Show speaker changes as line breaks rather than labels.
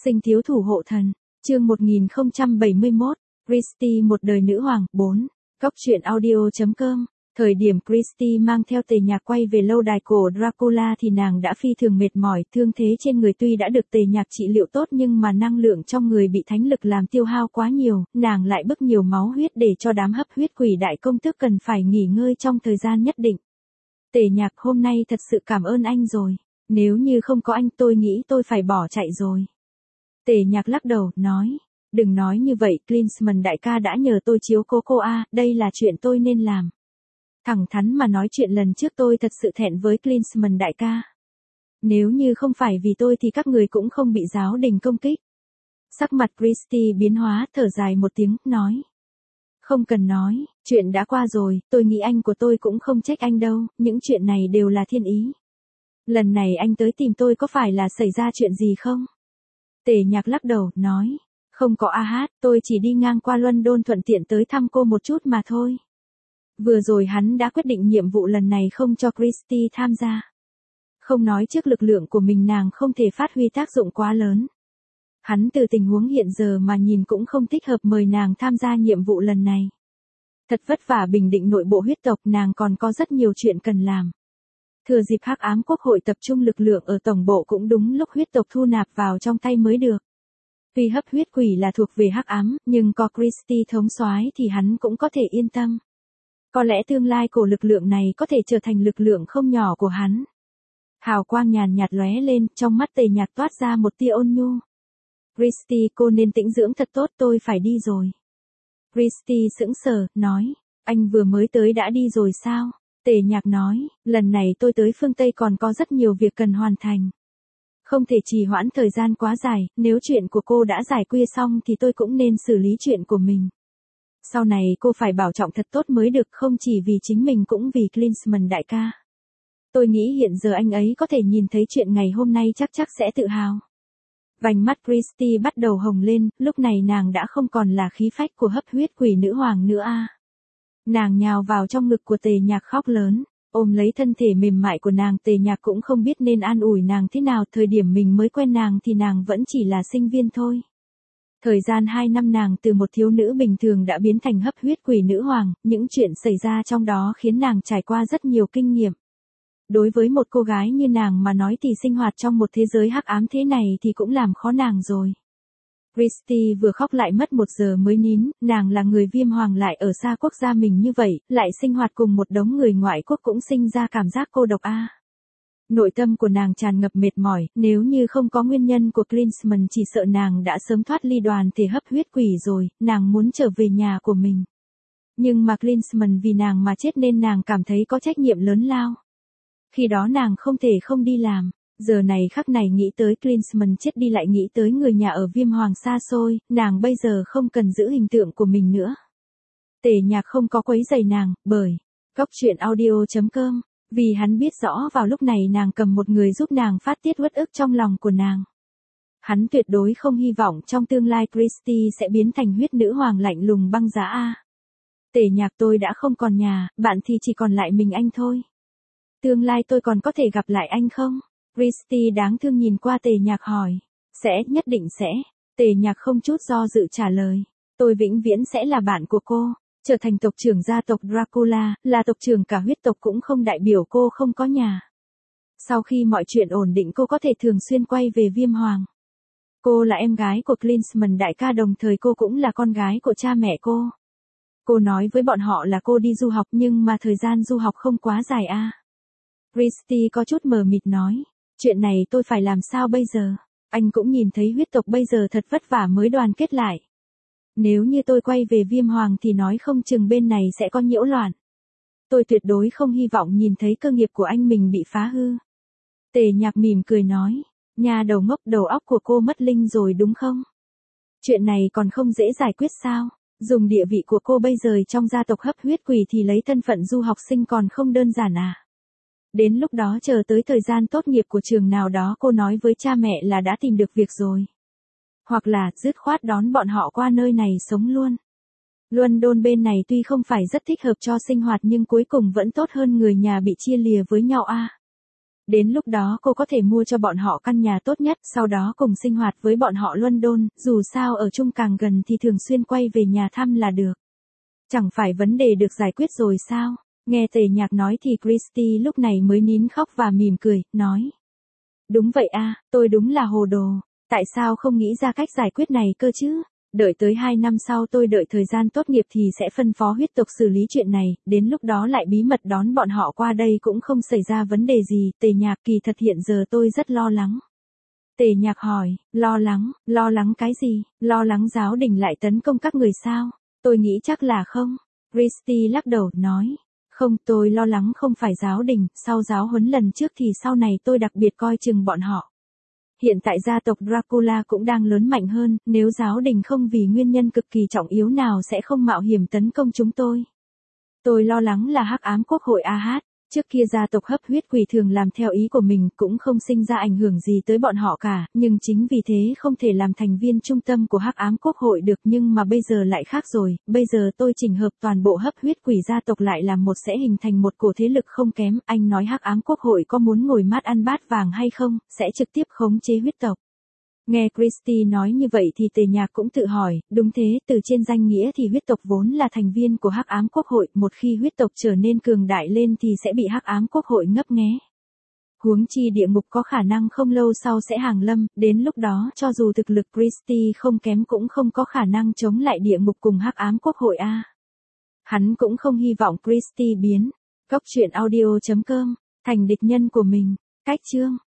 Sinh thiếu thủ hộ thần, chương 1071, Christie một đời nữ hoàng, 4. Góc truyện audio.com. Thời điểm Christie mang theo Tề Nhạc quay về lâu đài cổ Dracula thì nàng đã phi thường mệt mỏi, thương thế trên người tuy đã được Tề Nhạc trị liệu tốt nhưng mà năng lượng trong người bị thánh lực làm tiêu hao quá nhiều, nàng lại bức nhiều máu huyết để cho đám hấp huyết quỷ đại công tước cần phải nghỉ ngơi trong thời gian nhất định. Tề Nhạc, hôm nay thật sự cảm ơn anh rồi, nếu như không có anh tôi nghĩ tôi phải bỏ chạy rồi. Tề Nhạc lắc đầu, nói, đừng nói như vậy, Klinsmann đại ca đã nhờ tôi chiếu cố cô a, đây là chuyện tôi nên làm. Thẳng thắn mà nói, chuyện lần trước tôi thật sự thẹn với Klinsmann đại ca. Nếu như không phải vì tôi thì các người cũng không bị giáo đình công kích. Sắc mặt Christie biến hóa, thở dài một tiếng, nói. Không cần nói, chuyện đã qua rồi, tôi nghĩ anh của tôi cũng không trách anh đâu, những chuyện này đều là thiên ý. Lần này anh tới tìm tôi có phải là xảy ra chuyện gì không? Tề Nhạc lắc đầu, nói. Không có tôi chỉ đi ngang qua London thuận tiện tới thăm cô một chút mà thôi. Vừa rồi hắn đã quyết định nhiệm vụ lần này không cho Christie tham gia. Không nói trước lực lượng của mình nàng không thể phát huy tác dụng quá lớn. Hắn từ tình huống hiện giờ mà nhìn cũng không thích hợp mời nàng tham gia nhiệm vụ lần này. Thật vất vả bình định nội bộ huyết tộc, nàng còn có rất nhiều chuyện cần làm. Thừa dịp Hắc Ám Quốc hội tập trung lực lượng ở tổng bộ cũng đúng lúc huyết tộc thu nạp vào trong tay mới được. Tuy hấp huyết quỷ là thuộc về hắc ám, nhưng có Christie thống soái thì hắn cũng có thể yên tâm. Có lẽ tương lai của lực lượng này có thể trở thành lực lượng không nhỏ của hắn. Hào quang nhàn nhạt lóe lên, trong mắt Tề Nhạc toát ra một tia ôn nhu. Christie, cô nên tĩnh dưỡng thật tốt, tôi phải đi rồi. Christie sững sờ, nói, anh vừa mới tới đã đi rồi sao? Tề Nhạc nói, lần này tôi tới phương Tây còn có rất nhiều việc cần hoàn thành. Không thể trì hoãn thời gian quá dài, nếu chuyện của cô đã giải quyết xong thì tôi cũng nên xử lý chuyện của mình. Sau này cô phải bảo trọng thật tốt mới được, không chỉ vì chính mình cũng vì Klinsmann đại ca. Tôi nghĩ hiện giờ anh ấy có thể nhìn thấy chuyện ngày hôm nay chắc sẽ tự hào. Vành mắt Christie bắt đầu hồng lên, lúc này nàng đã không còn là khí phách của hấp huyết quỷ nữ hoàng nữa a. Nàng nhào vào trong ngực của Tề Nhạc khóc lớn. Ôm lấy thân thể mềm mại của nàng, Tề Nhạc cũng không biết nên an ủi nàng thế nào, thời điểm mình mới quen nàng thì nàng vẫn chỉ là sinh viên thôi. Thời gian 2 năm nàng từ một thiếu nữ bình thường đã biến thành hấp huyết quỷ nữ hoàng, những chuyện xảy ra trong đó khiến nàng trải qua rất nhiều kinh nghiệm. Đối với một cô gái như nàng mà nói thì sinh hoạt trong một thế giới hắc ám thế này thì cũng làm khó nàng rồi. Christie vừa khóc lại mất 1 giờ mới nín, nàng là người Viêm Hoàng lại ở xa quốc gia mình như vậy, lại sinh hoạt cùng một đống người ngoại quốc cũng sinh ra cảm giác cô độc a. Nội tâm của nàng tràn ngập mệt mỏi, nếu như không có nguyên nhân của Klinsmann chỉ sợ nàng đã sớm thoát ly đoàn thể hấp huyết quỷ rồi, nàng muốn trở về nhà của mình. Nhưng mà Klinsmann vì nàng mà chết nên nàng cảm thấy có trách nhiệm lớn lao. Khi đó nàng không thể không đi làm. Giờ này khắc này nghĩ tới Klinsmann chết đi lại nghĩ tới người nhà ở Viêm Hoàng xa xôi, nàng bây giờ không cần giữ hình tượng của mình nữa. Tề Nhạc không có quấy rầy nàng, bởi góc truyện audio.com, vì hắn biết rõ vào lúc này nàng cầm một người giúp nàng phát tiết uất ức trong lòng của nàng. Hắn tuyệt đối không hy vọng trong tương lai Christie sẽ biến thành huyết nữ hoàng lạnh lùng băng giá a. Tề Nhạc, tôi đã không còn nhà, bạn thì chỉ còn lại mình anh thôi. Tương lai tôi còn có thể gặp lại anh không? Christie đáng thương nhìn qua Tề Nhạc hỏi. Sẽ, nhất định sẽ. Tề Nhạc không chút do dự trả lời. Tôi vĩnh viễn sẽ là bạn của cô. Trở thành tộc trưởng gia tộc Dracula, là tộc trưởng cả huyết tộc cũng không đại biểu cô không có nhà. Sau khi mọi chuyện ổn định cô có thể thường xuyên quay về Viêm Hoàng. Cô là em gái của Klinsmann đại ca, đồng thời cô cũng là con gái của cha mẹ cô. Cô nói với bọn họ là cô đi du học nhưng mà thời gian du học không quá dài a. Christie có chút mờ mịt nói. Chuyện này tôi phải làm sao bây giờ? Anh cũng nhìn thấy huyết tộc bây giờ thật vất vả mới đoàn kết lại. Nếu như tôi quay về Viêm Hoàng thì nói không chừng bên này sẽ có nhiễu loạn. Tôi tuyệt đối không hy vọng nhìn thấy cơ nghiệp của anh mình bị phá hư. Tề Nhạc mỉm cười nói. Nhà đầu ngốc, đầu óc của cô mất linh rồi đúng không? Chuyện này còn không dễ giải quyết sao? Dùng địa vị của cô bây giờ trong gia tộc hấp huyết quỷ thì lấy thân phận du học sinh còn không đơn giản à? Đến lúc đó chờ tới thời gian tốt nghiệp của trường nào đó cô nói với cha mẹ là đã tìm được việc rồi. Hoặc là dứt khoát đón bọn họ qua nơi này sống luôn. London bên này tuy không phải rất thích hợp cho sinh hoạt nhưng cuối cùng vẫn tốt hơn người nhà bị chia lìa với nhau a. Đến lúc đó cô có thể mua cho bọn họ căn nhà tốt nhất, sau đó cùng sinh hoạt với bọn họ London, dù sao ở chung càng gần thì thường xuyên quay về nhà thăm là được. Chẳng phải vấn đề được giải quyết rồi sao? Nghe Tề Nhạc nói thì Christy lúc này mới nín khóc và mỉm cười, nói. Đúng vậy à, tôi đúng là hồ đồ. Tại sao không nghĩ ra cách giải quyết này cơ chứ? Đợi tới 2 năm sau tôi đợi thời gian tốt nghiệp thì sẽ phân phó huyết tộc xử lý chuyện này, đến lúc đó lại bí mật đón bọn họ qua đây cũng không xảy ra vấn đề gì. Tề Nhạc, kỳ thật hiện giờ tôi rất lo lắng. Tề Nhạc hỏi, lo lắng cái gì? Lo lắng giáo đình lại tấn công các người sao? Tôi nghĩ chắc là không. Christy lắc đầu, nói. Không, tôi lo lắng không phải giáo đình, sau giáo huấn lần trước thì sau này tôi đặc biệt coi chừng bọn họ. Hiện tại gia tộc Dracula cũng đang lớn mạnh hơn, nếu giáo đình không vì nguyên nhân cực kỳ trọng yếu nào sẽ không mạo hiểm tấn công chúng tôi. Tôi lo lắng là Hắc Ám Quốc hội AH, trước kia gia tộc hấp huyết quỷ thường làm theo ý của mình cũng không sinh ra ảnh hưởng gì tới bọn họ cả, nhưng chính vì thế không thể làm thành viên trung tâm của Hắc Ám Quốc hội được, nhưng mà bây giờ lại khác rồi, bây giờ tôi chỉnh hợp toàn bộ hấp huyết quỷ gia tộc lại làm một sẽ hình thành một cổ thế lực không kém. Anh nói Hắc Ám Quốc hội có muốn ngồi mát ăn bát vàng hay không, sẽ trực tiếp khống chế huyết tộc. Nghe Christy nói như vậy thì Tề Nhạc cũng tự hỏi, đúng thế, từ trên danh nghĩa thì huyết tộc vốn là thành viên của Hắc Ám Quốc hội, một khi huyết tộc trở nên cường đại lên thì sẽ bị Hắc Ám Quốc hội ngấp nghé. Huống chi địa ngục có khả năng không lâu sau sẽ hàng lâm, đến lúc đó cho dù thực lực Christy không kém cũng không có khả năng chống lại địa ngục cùng Hắc Ám Quốc hội a. Hắn cũng không hy vọng Christy biến Cốc truyện audio.com thành địch nhân của mình. Cách chương